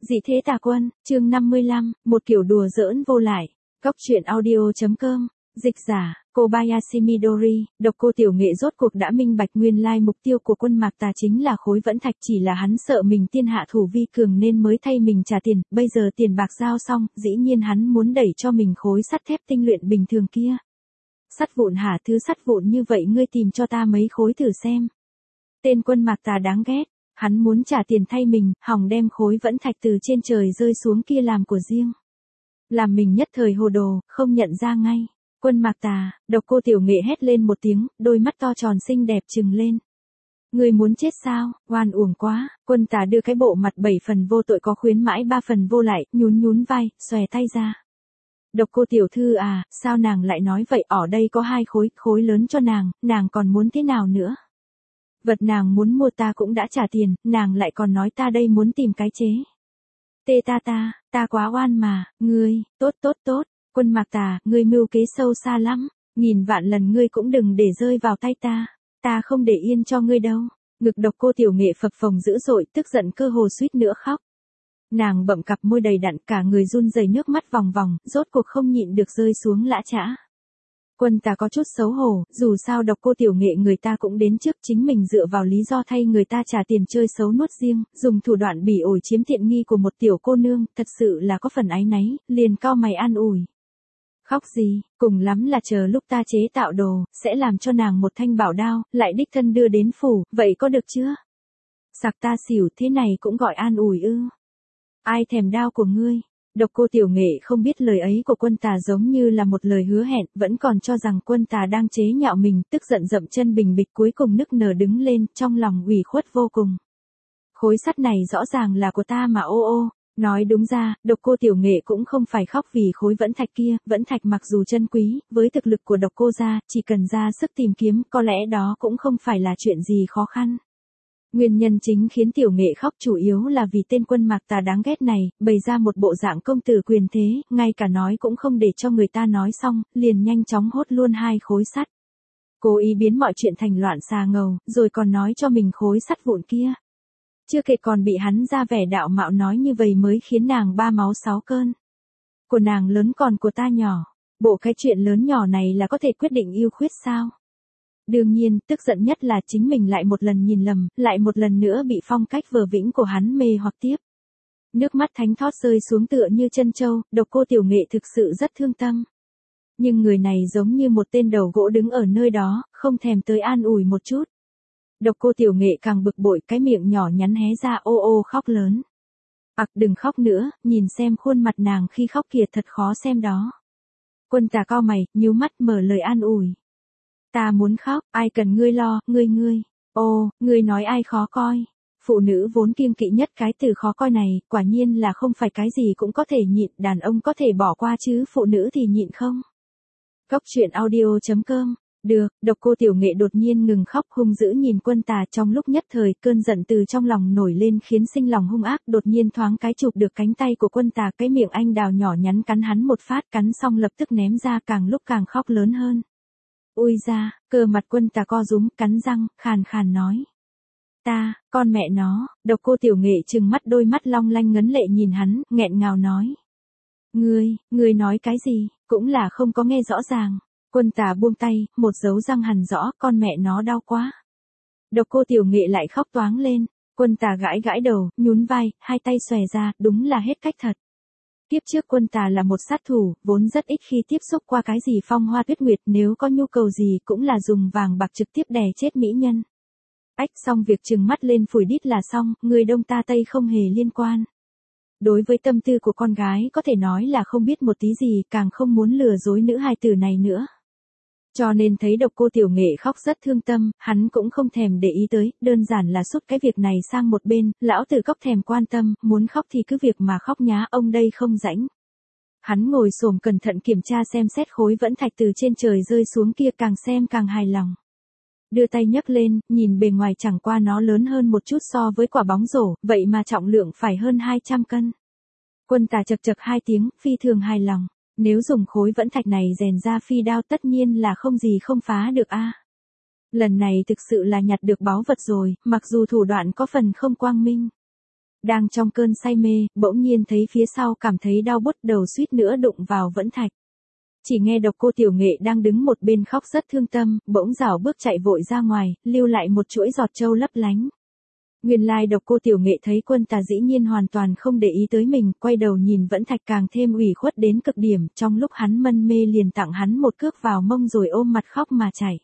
Dị thế tà quân, chương 55, một kiểu đùa giỡn vô lại. Góc truyện audio.com, dịch giả, Kobayashi Midori, độc cô tiểu nghệ rốt cuộc đã minh bạch nguyên lai mục tiêu của quân Mạc Tà chính là khối vẫn thạch, chỉ là hắn sợ mình tiên hạ thủ vi cường nên mới thay mình trả tiền, bây giờ tiền bạc giao xong, dĩ nhiên hắn muốn đẩy cho mình khối sắt thép tinh luyện bình thường kia. Sắt vụn hả? Thứ sắt vụn như vậy ngươi tìm cho ta mấy khối thử xem. Tên quân Mạc Tà đáng ghét. Hắn muốn trả tiền thay mình, hòng đem khối vẫn thạch từ trên trời rơi xuống kia làm của riêng. Làm mình nhất thời hồ đồ, không nhận ra ngay. Quân Mạc Tà, độc cô tiểu nghệ hét lên một tiếng, đôi mắt to tròn xinh đẹp trừng lên. Người muốn chết sao? Oan uổng quá. Quân Tà đưa cái bộ mặt 7 phần vô tội có khuyến mãi 3 phần vô lại, nhún vai, xòe tay ra. Độc cô tiểu thư à, sao nàng lại nói vậy? Ở đây có 2 khối lớn cho nàng còn muốn thế nào nữa? Vật nàng muốn mua ta cũng đã trả tiền, nàng lại còn nói ta đây muốn tìm cái chế. Tê ta quá oan mà, ngươi, tốt, quân Mạc Tà, ngươi mưu kế sâu xa lắm, nghìn vạn lần ngươi cũng đừng để rơi vào tay ta không để yên cho ngươi đâu. Ngực độc cô tiểu nghệ phập phồng dữ dội, tức giận cơ hồ suýt nữa khóc. Nàng bậm cặp môi đầy đặn, cả người run rẩy, nước mắt vòng vòng, rốt cuộc không nhịn được rơi xuống lã chã. Quân Tà có chút xấu hổ, dù sao độc cô tiểu nghệ người ta cũng đến trước, chính mình dựa vào lý do thay người ta trả tiền chơi xấu nuốt riêng, dùng thủ đoạn bỉ ổi chiếm tiện nghi của một tiểu cô nương, thật sự là có phần áy náy, liền cau mày an ủi. Khóc gì, cùng lắm là chờ lúc ta chế tạo đồ, sẽ làm cho nàng một thanh bảo đao, lại đích thân đưa đến phủ, vậy có được chưa? Sặc ta xỉu, thế này cũng gọi an ủi ư? Ai thèm đao của ngươi? Độc cô tiểu nghệ không biết lời ấy của quân Tà giống như là một lời hứa hẹn, vẫn còn cho rằng quân Tà đang chế nhạo mình, tức giận dậm chân bình bịch, cuối cùng nức nở đứng lên, trong lòng ủy khuất vô cùng. Khối sắt này rõ ràng là của ta mà ô. Nói đúng ra, độc cô tiểu nghệ cũng không phải khóc vì khối vẫn thạch kia, vẫn thạch mặc dù chân quý, với thực lực của độc cô gia, chỉ cần ra sức tìm kiếm, có lẽ đó cũng không phải là chuyện gì khó khăn. Nguyên nhân chính khiến tiểu nghệ khóc chủ yếu là vì tên quân Mạc Tà đáng ghét này, bày ra một bộ dạng công tử quyền thế, ngay cả nói cũng không để cho người ta nói xong, liền nhanh chóng hốt luôn 2 khối sắt. Cố ý biến mọi chuyện thành loạn xà ngầu, rồi còn nói cho mình khối sắt vụn kia. Chưa kể còn bị hắn ra vẻ đạo mạo nói như vậy mới khiến nàng 3 máu 6 cơn. Của nàng lớn còn của ta nhỏ, bộ cái chuyện lớn nhỏ này là có thể quyết định ưu khuyết sao? Đương nhiên, tức giận nhất là chính mình lại một lần nhìn lầm, lại một lần nữa bị phong cách vờ vĩnh của hắn mê hoặc tiếp. Nước mắt thánh thót rơi xuống tựa như chân trâu, độc cô tiểu nghệ thực sự rất thương tâm. Nhưng người này giống như một tên đầu gỗ đứng ở nơi đó, không thèm tới an ủi một chút. Độc cô tiểu nghệ càng bực bội, cái miệng nhỏ nhắn hé ra ô khóc lớn. Đừng khóc nữa, nhìn xem khuôn mặt nàng khi khóc kìa, thật khó xem đó. Quân Tà cau mày, nhíu mắt mở lời an ủi. Ta muốn khóc, ai cần ngươi lo, ngươi. Ngươi nói ai khó coi. Phụ nữ vốn kiêng kỵ nhất cái từ khó coi này, quả nhiên là không phải cái gì cũng có thể nhịn, đàn ông có thể bỏ qua chứ phụ nữ thì nhịn không. Góc truyện audio.com. Được, độc cô tiểu nghệ đột nhiên ngừng khóc, hung dữ nhìn quân Tà, trong lúc nhất thời cơn giận từ trong lòng nổi lên khiến sinh lòng hung ác, đột nhiên thoáng cái chụp được cánh tay của quân Tà, cái miệng anh đào nhỏ nhắn cắn hắn một phát, cắn xong lập tức ném ra, càng lúc càng khóc lớn hơn. Ui ra, cơ mặt quân Tà co rúm, cắn răng, khàn nói. Con mẹ nó, độc cô tiểu nghệ trừng mắt, đôi mắt long lanh ngấn lệ nhìn hắn, nghẹn ngào nói. Ngươi nói cái gì, cũng là không có nghe rõ ràng. Quân Tà buông tay, một dấu răng hằn rõ, con mẹ nó đau quá. Độc cô tiểu nghệ lại khóc toáng lên, quân Tà gãi đầu, nhún vai, 2 tay xòe ra, đúng là hết cách thật. Tiếp trước quân Tà là một sát thủ, vốn rất ít khi tiếp xúc qua cái gì phong hoa tuyết nguyệt, nếu có nhu cầu gì cũng là dùng vàng bạc trực tiếp đè chết mỹ nhân. Xong việc trừng mắt lên phủi đít là xong, người đông ta tây không hề liên quan. Đối với tâm tư của con gái có thể nói là không biết một tí gì, càng không muốn lừa dối nữ hài tử này nữa. Cho nên thấy độc cô tiểu nghệ khóc rất thương tâm, hắn cũng không thèm để ý tới, đơn giản là sút cái việc này sang một bên, lão tử cóc thèm quan tâm, muốn khóc thì cứ việc mà khóc nhá, ông đây không rãnh. Hắn ngồi xổm cẩn thận kiểm tra xem xét khối vẫn thạch từ trên trời rơi xuống kia, càng xem càng hài lòng. Đưa tay nhấc lên, nhìn bề ngoài chẳng qua nó lớn hơn một chút so với quả bóng rổ, vậy mà trọng lượng phải hơn 200 cân. Quân Tà chật 2 tiếng, phi thường hài lòng. Nếu dùng khối vẫn thạch này rèn ra phi đao tất nhiên là không gì không phá được a. Lần này thực sự là nhặt được báu vật rồi, mặc dù thủ đoạn có phần không quang minh. Đang trong cơn say mê, bỗng nhiên thấy phía sau cảm thấy đau bút, đầu suýt nữa đụng vào vẫn thạch. Chỉ nghe Độc Cô Tiểu Nghệ đang đứng một bên khóc rất thương tâm, bỗng rảo bước chạy vội ra ngoài, lưu lại một chuỗi giọt châu lấp lánh. Nguyên lai Độc Cô Tiểu Nghệ thấy Quân Tà dĩ nhiên hoàn toàn không để ý tới mình, quay đầu nhìn vẫn thạch càng thêm ủy khuất đến cực điểm, trong lúc hắn mân mê liền tặng hắn một cước vào mông rồi ôm mặt khóc mà chảy.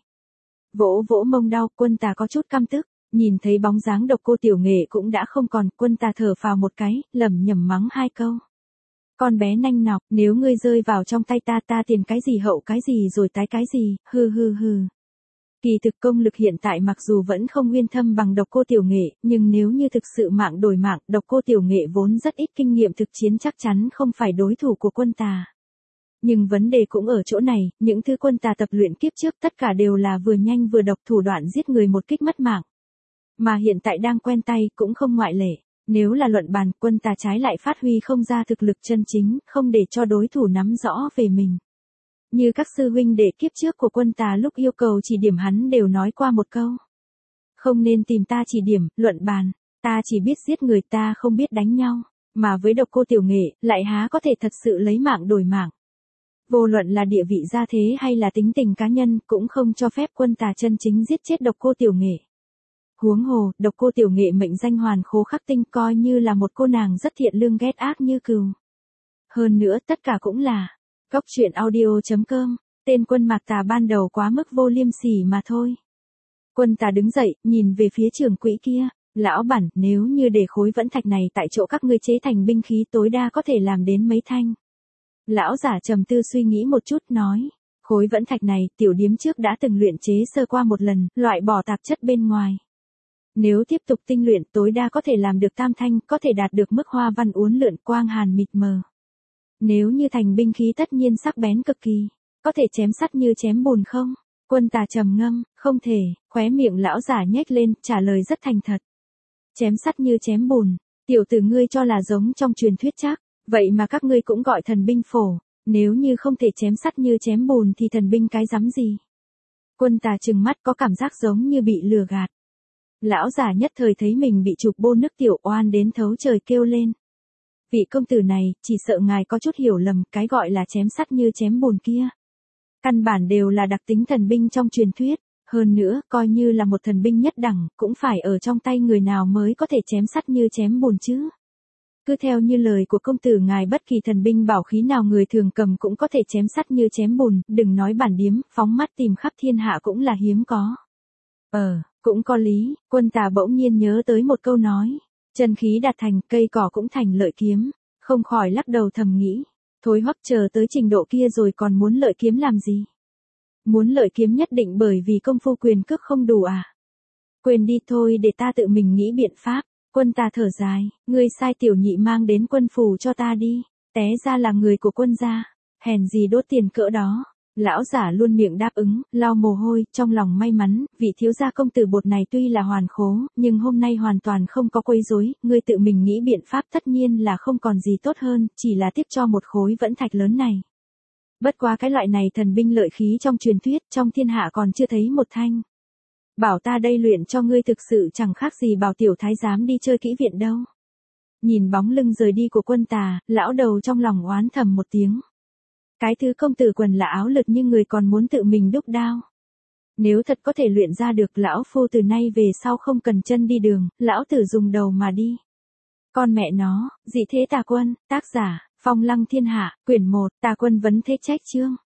Vỗ vỗ mông đau, Quân Tà có chút căm tức, nhìn thấy bóng dáng Độc Cô Tiểu Nghệ cũng đã không còn, Quân Tà thở phào một cái, lẩm nhẩm mắng hai câu. Con bé nanh nọc, nếu ngươi rơi vào trong tay ta, ta tiền cái gì hậu cái gì rồi tái cái gì, hừ hừ hừ. Kỳ thực công lực hiện tại mặc dù vẫn không nguyên thâm bằng Độc Cô Tiểu Nghệ, nhưng nếu như thực sự mạng đổi mạng, Độc Cô Tiểu Nghệ vốn rất ít kinh nghiệm thực chiến chắc chắn không phải đối thủ của Quân Tà. Nhưng vấn đề cũng ở chỗ này, những thứ Quân Tà tập luyện kiếp trước tất cả đều là vừa nhanh vừa độc, thủ đoạn giết người một kích mất mạng. Mà hiện tại đang quen tay cũng không ngoại lệ. Nếu là luận bàn, Quân Tà trái lại phát huy không ra thực lực chân chính, không để cho đối thủ nắm rõ về mình. Như các sư huynh đệ kiếp trước của Quân Tà lúc yêu cầu chỉ điểm hắn đều nói qua một câu. Không nên tìm ta chỉ điểm, luận bàn, ta chỉ biết giết người, ta không biết đánh nhau. Mà với Độc Cô Tiểu Nghệ, lại há có thể thật sự lấy mạng đổi mạng. Vô luận là địa vị gia thế hay là tính tình cá nhân, cũng không cho phép Quân Tà chân chính giết chết Độc Cô Tiểu Nghệ. Huống hồ, Độc Cô Tiểu Nghệ mệnh danh hoàn khố khắc tinh, coi như là một cô nàng rất thiện lương ghét ác như cừu. Hơn nữa tất cả cũng là Cóc Truyện Audio.com, tên Quân Mạc Tà ban đầu quá mức vô liêm sỉ mà thôi. Quân Tà đứng dậy, nhìn về phía trưởng quỹ kia, lão bản, nếu như để khối vẫn thạch này tại chỗ các ngươi chế thành binh khí tối đa có thể làm đến mấy thanh. Lão giả trầm tư suy nghĩ một chút nói, khối vẫn thạch này tiểu điếm trước đã từng luyện chế sơ qua một lần, loại bỏ tạp chất bên ngoài. Nếu tiếp tục tinh luyện tối đa có thể làm được tam thanh, có thể đạt được mức hoa văn uốn lượn quang hàn mịt mờ. Nếu như thành binh khí tất nhiên sắc bén cực kỳ, có thể chém sắt như chém bùn không? Quân Tà trầm ngâm, không thể, khóe miệng lão giả nhếch lên, trả lời rất thành thật. Chém sắt như chém bùn, tiểu tử ngươi cho là giống trong truyền thuyết chắc, vậy mà các ngươi cũng gọi thần binh phổ, nếu như không thể chém sắt như chém bùn thì thần binh cái rắm gì? Quân Tà trừng mắt có cảm giác giống như bị lừa gạt. Lão giả nhất thời thấy mình bị chụp bô nước tiểu oan đến thấu trời kêu lên. Vị công tử này, chỉ sợ ngài có chút hiểu lầm, cái gọi là chém sắt như chém bùn kia. Căn bản đều là đặc tính thần binh trong truyền thuyết, hơn nữa, coi như là một thần binh nhất đẳng, cũng phải ở trong tay người nào mới có thể chém sắt như chém bùn chứ. Cứ theo như lời của công tử ngài, bất kỳ thần binh bảo khí nào người thường cầm cũng có thể chém sắt như chém bùn, đừng nói bản điếm, phóng mắt tìm khắp thiên hạ cũng là hiếm có. Cũng có lý, Quân Tà bỗng nhiên nhớ tới một câu nói, chân khí đạt thành, cây cỏ cũng thành lợi kiếm, không khỏi lắc đầu thầm nghĩ, thối hoắc chờ tới trình độ kia rồi còn muốn lợi kiếm làm gì? Muốn lợi kiếm nhất định bởi vì công phu quyền cước không đủ à? Quên đi thôi, để ta tự mình nghĩ biện pháp. Quân Tà thở dài, ngươi sai tiểu nhị mang đến quân phù cho ta đi, té ra là người của Quân gia, hèn gì đốt tiền cỡ đó. Lão giả luôn miệng đáp ứng, lau mồ hôi, trong lòng may mắn, vị thiếu gia công tử bột này tuy là hoàn khố, nhưng hôm nay hoàn toàn không có quấy rối, ngươi tự mình nghĩ biện pháp tất nhiên là không còn gì tốt hơn, chỉ là tiếp cho một khối vẫn thạch lớn này. Bất quá cái loại này thần binh lợi khí trong truyền thuyết, trong thiên hạ còn chưa thấy một thanh. Bảo ta đây luyện cho ngươi thực sự chẳng khác gì bảo tiểu thái giám đi chơi kỹ viện đâu. Nhìn bóng lưng rời đi của Quân Tà, lão đầu trong lòng oán thầm một tiếng. Cái thứ công tử quần là áo lượt nhưng người còn muốn tự mình đúc đao. Nếu thật có thể luyện ra được, lão phu từ nay về sau không cần chân đi đường, lão tử dùng đầu mà đi. Con mẹ nó, dị thế tà quân, tác giả, Phong Lăng Thiên Hạ, quyển 1, Tà Quân vấn thế trách chương.